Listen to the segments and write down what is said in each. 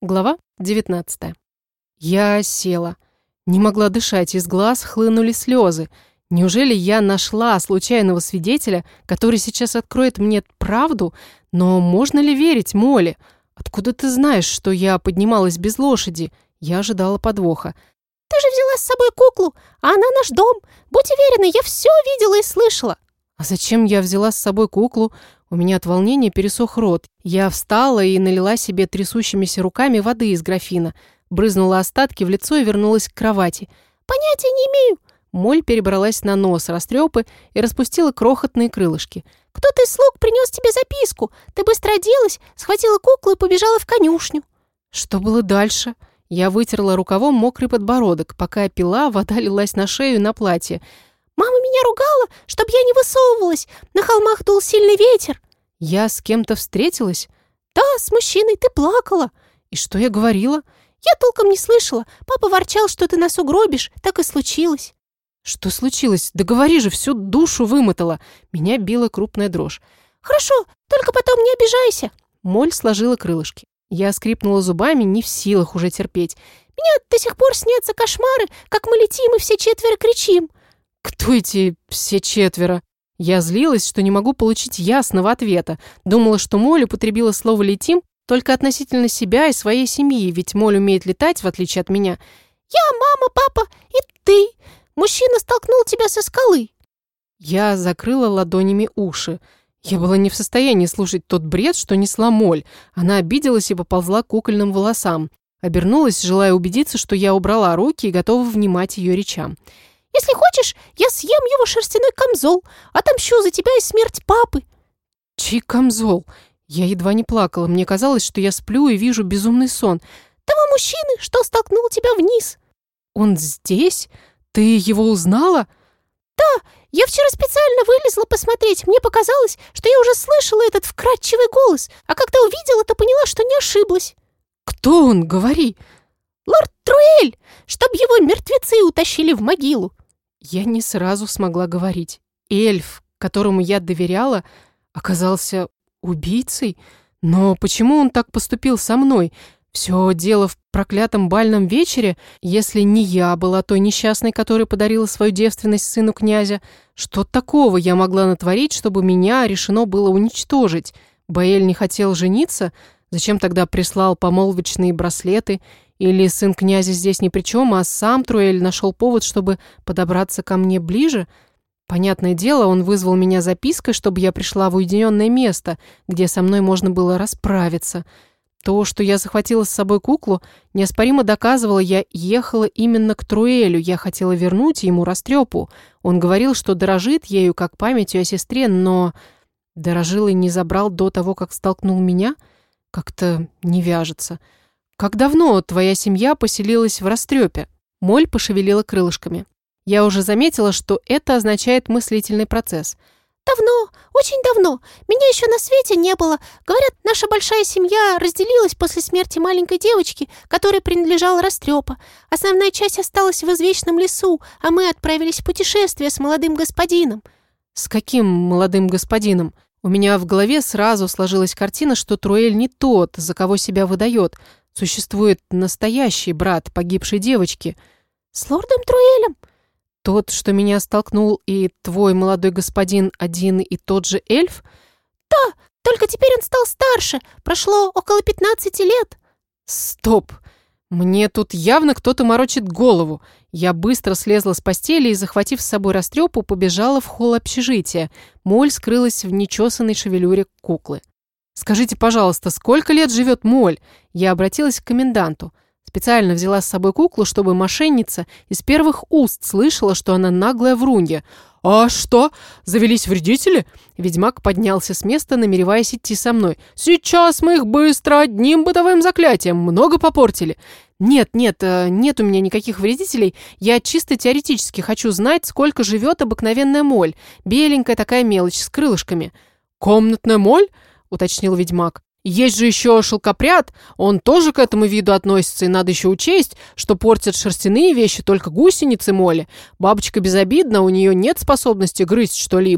Глава 19. Я села. Не могла дышать, из глаз хлынули слезы. Неужели я нашла случайного свидетеля, который сейчас откроет мне правду? Но можно ли верить Молли? Откуда ты знаешь, что я поднималась без лошади? Я ожидала подвоха. Ты же взяла с собой куклу, а она наш дом. Будь уверена, я все видела и слышала. А зачем я взяла с собой куклу? У меня от волнения пересох рот. Я встала и налила себе трясущимися руками воды из графина. Брызнула остатки в лицо и вернулась к кровати. Понятия не имею. Моль перебралась на нос растрепы и распустила крохотные крылышки. Кто-то из слуг принес тебе записку. Ты быстро оделась, схватила куклу и побежала в конюшню. Что было дальше? Я вытерла рукавом мокрый подбородок. Пока я пила, вода лилась на шею и на платье. Мама меня ругала, чтобы я не высовывалась. На холмах дул сильный ветер. Я с кем-то встретилась? Да, с мужчиной, ты плакала. И что я говорила? Я толком не слышала. Папа ворчал, что ты нас угробишь. Так и случилось. Что случилось? Да говори же, всю душу вымотала. Меня била крупная дрожь. Хорошо, только потом не обижайся. Моль сложила крылышки. Я скрипнула зубами, не в силах уже терпеть. Мне до сих пор снятся кошмары, как мы летим и все четверо кричим. Кто эти все четверо? Я злилась, что не могу получить ясного ответа. Думала, что Моль употребила слово «летим» только относительно себя и своей семьи, ведь Моль умеет летать, в отличие от меня. Я, мама, папа и ты. Мужчина столкнул тебя со скалы. Я закрыла ладонями уши. Я была не в состоянии слушать тот бред, что несла Моль. Она обиделась и поползла к кукольным волосам. Обернулась, желая убедиться, что я убрала руки и готова внимать ее речам. Если хочешь, я съем его шерстяной камзол, отомщу за тебя и смерть папы. Чей камзол? Я едва не плакала. Мне казалось, что я сплю и вижу безумный сон. Того мужчины, что столкнул тебя вниз. Он здесь? Ты его узнала? Да, я вчера специально вылезла посмотреть. Мне показалось, что я уже слышала этот вкрадчивый голос, а когда увидела, то поняла, что не ошиблась. Кто он? Говори. Лорд Труэль, чтоб его мертвецы утащили в могилу. Я не сразу смогла говорить. Эльф, которому я доверяла, оказался убийцей? Но почему он так поступил со мной? Все дело в проклятом бальном вечере? Если не я была той несчастной, которая подарила свою девственность сыну князя, что такого я могла натворить, чтобы меня решено было уничтожить? Баэль не хотел жениться? Зачем тогда прислал помолвочные браслеты? Или сын князя здесь ни при чем, а сам Труэль нашел повод, чтобы подобраться ко мне ближе? Понятное дело, он вызвал меня запиской, чтобы я пришла в уединенное место, где со мной можно было расправиться. То, что я захватила с собой куклу, неоспоримо доказывало, я ехала именно к Труэлю, я хотела вернуть ему растрепу. Он говорил, что дорожит ею как памятью о сестре, но дорожил и не забрал до того, как столкнул меня? Как-то не вяжется. Как давно твоя семья поселилась в растрепе? Моль пошевелила крылышками. Я уже заметила, что это означает мыслительный процесс. Давно, очень давно. Меня еще на свете не было. Говорят, наша большая семья разделилась после смерти маленькой девочки, которой принадлежала растрепа. Основная часть осталась в извечном лесу, а мы отправились в путешествие с молодым господином. С каким молодым господином? У меня в голове сразу сложилась картина, что Труэль не тот, за кого себя выдает. Существует настоящий брат погибшей девочки. С лордом Труэлем? Тот, что меня столкнул, и твой молодой господин один и тот же эльф? Да, только теперь он стал старше. Прошло около 15 лет. Стоп! Мне тут явно кто-то морочит голову. Я быстро слезла с постели и, захватив с собой растрепу, побежала в холл общежития. Моль скрылась в нечесанной шевелюре куклы. «Скажите, пожалуйста, сколько лет живет Моль?» Я обратилась к коменданту. Специально взяла с собой куклу, чтобы мошенница из первых уст слышала, что она наглая врунья. «А что? Завелись вредители?» Ведьмак поднялся с места, намереваясь идти со мной. «Сейчас мы их быстро одним бытовым заклятием. Много попортили». «Нет у меня никаких вредителей. Я чисто теоретически хочу знать, сколько живет обыкновенная моль. Беленькая такая мелочь с крылышками». «Комнатная моль?» — уточнил ведьмак. «Есть же еще шелкопряд, он тоже к этому виду относится, и надо еще учесть, что портят шерстяные вещи только гусеницы моли. Бабочка безобидна, у нее нет способности грызть что-либо».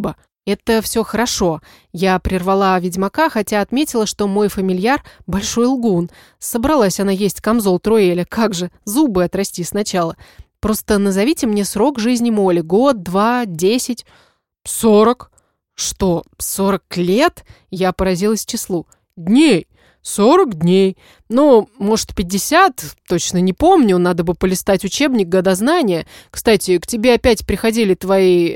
Это все хорошо. Я прервала ведьмака, хотя отметила, что мой фамильяр – большой лгун. Собралась она есть камзол Труэля. Как же, зубы отрасти сначала. Просто назовите мне срок жизни Молли. Год, 2, 10, 40. Что, 40 лет? Я поразилась числу. Дней. 40 дней. Ну, может, 50, точно не помню, надо бы полистать учебник годознания. Кстати, к тебе опять приходили твои,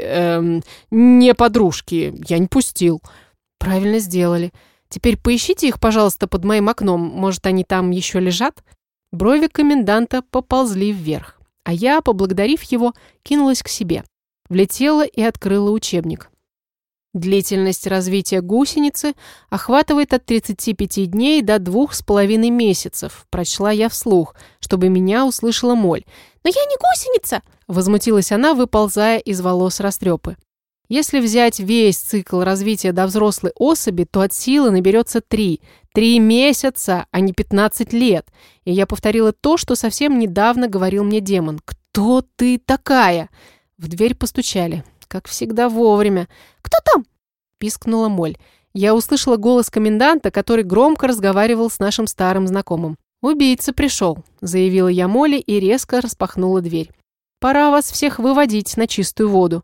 не подружки, я не пустил. Правильно сделали. Теперь поищите их, пожалуйста, под моим окном, может, они там еще лежат? Брови коменданта поползли вверх, а я, поблагодарив его, кинулась к себе. Влетела и открыла учебник. Длительность развития гусеницы охватывает от 35 дней до 2,5 месяцев, прочла я вслух, чтобы меня услышала Моль. «Но я не гусеница!» – возмутилась она, выползая из волос растрепы. Если взять весь цикл развития до взрослой особи, то от силы наберется 3 месяца, а не 15 лет. И я повторила то, что совсем недавно говорил мне демон. «Кто ты такая?» В дверь постучали. Как всегда вовремя. «Кто там?» – пискнула Моль. Я услышала голос коменданта, который громко разговаривал с нашим старым знакомым. «Убийца пришел», – заявила я Молли и резко распахнула дверь. «Пора вас всех выводить на чистую воду».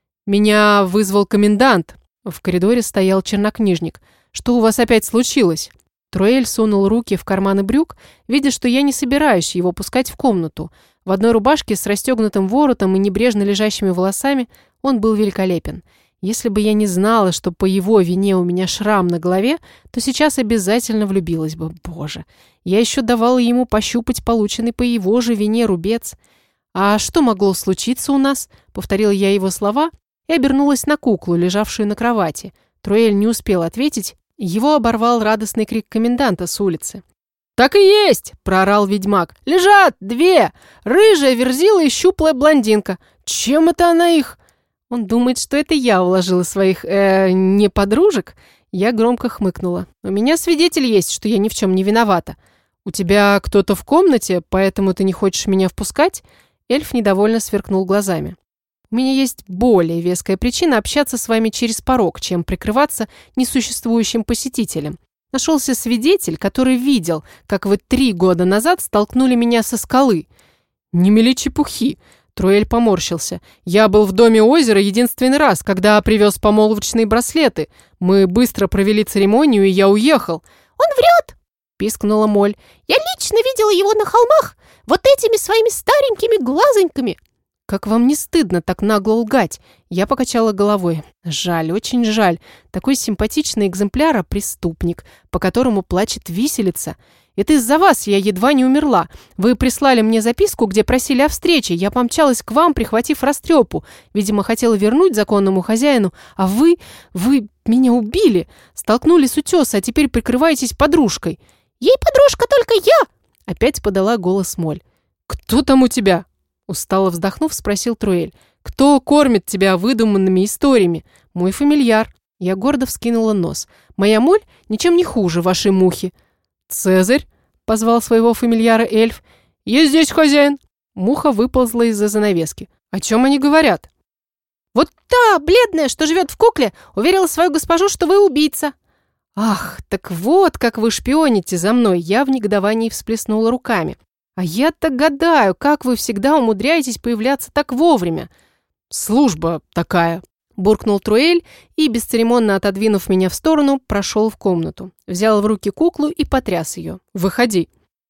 «Меня вызвал комендант». В коридоре стоял чернокнижник. «Что у вас опять случилось?» Труэль сунул руки в карманы брюк, видя, что я не собираюсь его пускать в комнату. В одной рубашке с расстегнутым воротом и небрежно лежащими волосами он был великолепен. Если бы я не знала, что по его вине у меня шрам на голове, то сейчас обязательно влюбилась бы. Боже, я еще давала ему пощупать полученный по его же вине рубец. «А что могло случиться у нас?» — повторила я его слова и обернулась на куклу, лежавшую на кровати. Труэль не успел ответить, его оборвал радостный крик коменданта с улицы. «Так и есть!» – проорал ведьмак. «Лежат 2! Рыжая, верзила и щуплая блондинка. Чем это она их?» Он думает, что это я уложила своих, не подружек. Я громко хмыкнула. «У меня свидетель есть, что я ни в чем не виновата. У тебя кто-то в комнате, поэтому ты не хочешь меня впускать?» Эльф недовольно сверкнул глазами. «У меня есть более веская причина общаться с вами через порог, чем прикрываться несуществующим посетителем. Нашелся свидетель, который видел, как вы 3 года назад столкнули меня со скалы». «Не мели чепухи!» Труэль поморщился. «Я был в доме озера единственный раз, когда привез помолвочные браслеты. Мы быстро провели церемонию, и я уехал». «Он врет!» – пискнула Моль. «Я лично видела его на холмах, вот этими своими старенькими глазоньками». «Как вам не стыдно так нагло лгать?» Я покачала головой. «Жаль, очень жаль. Такой симпатичный экземпляр, а преступник, по которому плачет виселица. Это из-за вас я едва не умерла. Вы прислали мне записку, где просили о встрече. Я помчалась к вам, прихватив растрепу. Видимо, хотела вернуть законному хозяину. А вы меня убили. Столкнули с утеса, а теперь прикрываетесь подружкой». «Ей подружка только я!» Опять подала голос Моль. «Кто там у тебя?» Устало вздохнув, спросил Труэль. «Кто кормит тебя выдуманными историями?» «Мой фамильяр». Я гордо вскинула нос. «Моя Моль ничем не хуже вашей мухи». «Цезарь?» — позвал своего фамильяра эльф. «Я здесь хозяин». Муха выползла из-за занавески. «О чем они говорят?» «Вот та, бледная, что живет в кукле, уверила свою госпожу, что вы убийца». «Ах, так вот, как вы шпионите за мной!» Я в негодовании всплеснула руками. «А я-то гадаю, как вы всегда умудряетесь появляться так вовремя?» «Служба такая», – буркнул Труэль и, бесцеремонно отодвинув меня в сторону, прошел в комнату. Взял в руки куклу и потряс ее. «Выходи».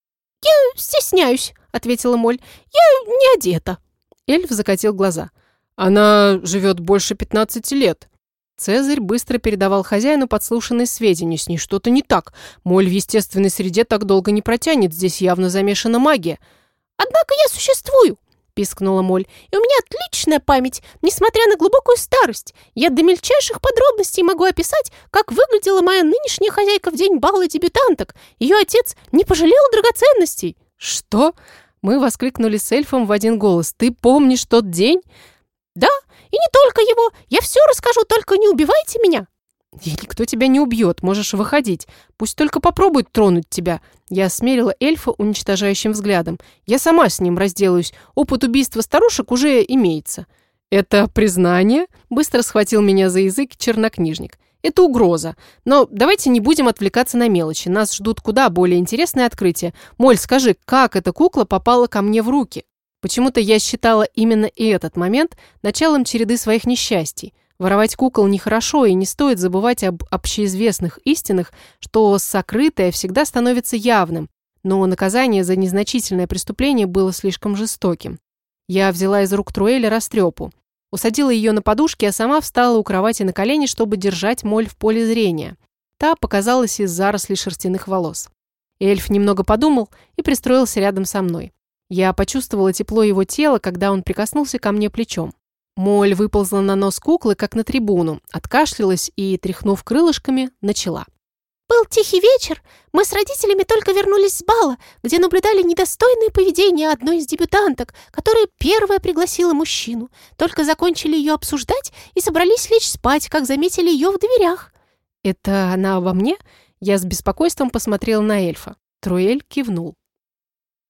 «Я стесняюсь», – ответила Моль. «Я не одета». Эльф закатил глаза. «Она живет больше 15 лет». Цезарь быстро передавал хозяину подслушанные сведения. С ней что-то не так. Моль в естественной среде так долго не протянет. Здесь явно замешана магия. «Однако я существую», – пискнула Моль. «И у меня отличная память, несмотря на глубокую старость. Я до мельчайших подробностей могу описать, как выглядела моя нынешняя хозяйка в день бала дебютанток. Ее отец не пожалел драгоценностей». «Что?» Мы воскликнули с эльфом в один голос. «Ты помнишь тот день?» «Да, и не только его. Я все расскажу, только не убивайте меня». «И никто тебя не убьет, можешь выходить. Пусть только попробует тронуть тебя». Я смерила эльфа уничтожающим взглядом. «Я сама с ним разделаюсь. Опыт убийства старушек уже имеется». «Это признание?» – быстро схватил меня за язык чернокнижник. «Это угроза. Но давайте не будем отвлекаться на мелочи. Нас ждут куда более интересные открытия. Моль, скажи, как эта кукла попала ко мне в руки?» Почему-то я считала именно этот момент началом череды своих несчастий. Воровать кукол нехорошо, и не стоит забывать об общеизвестных истинах, что сокрытое всегда становится явным. Но наказание за незначительное преступление было слишком жестоким. Я взяла из рук Труэля растрепу, усадила ее на подушке, а сама встала у кровати на колени, чтобы держать Моль в поле зрения. Та показалась из зарослей шерстяных волос. Эльф немного подумал и пристроился рядом со мной. Я почувствовала тепло его тела, когда он прикоснулся ко мне плечом. Моль выползла на нос куклы, как на трибуну, откашлялась и, тряхнув крылышками, начала. Был тихий вечер. Мы с родителями только вернулись с бала, где наблюдали недостойное поведение одной из дебютанток, которая первая пригласила мужчину. Только закончили ее обсуждать и собрались лечь спать, как заметили ее в дверях. «Это она обо мне?» Я с беспокойством посмотрела на эльфа. Труэль кивнул.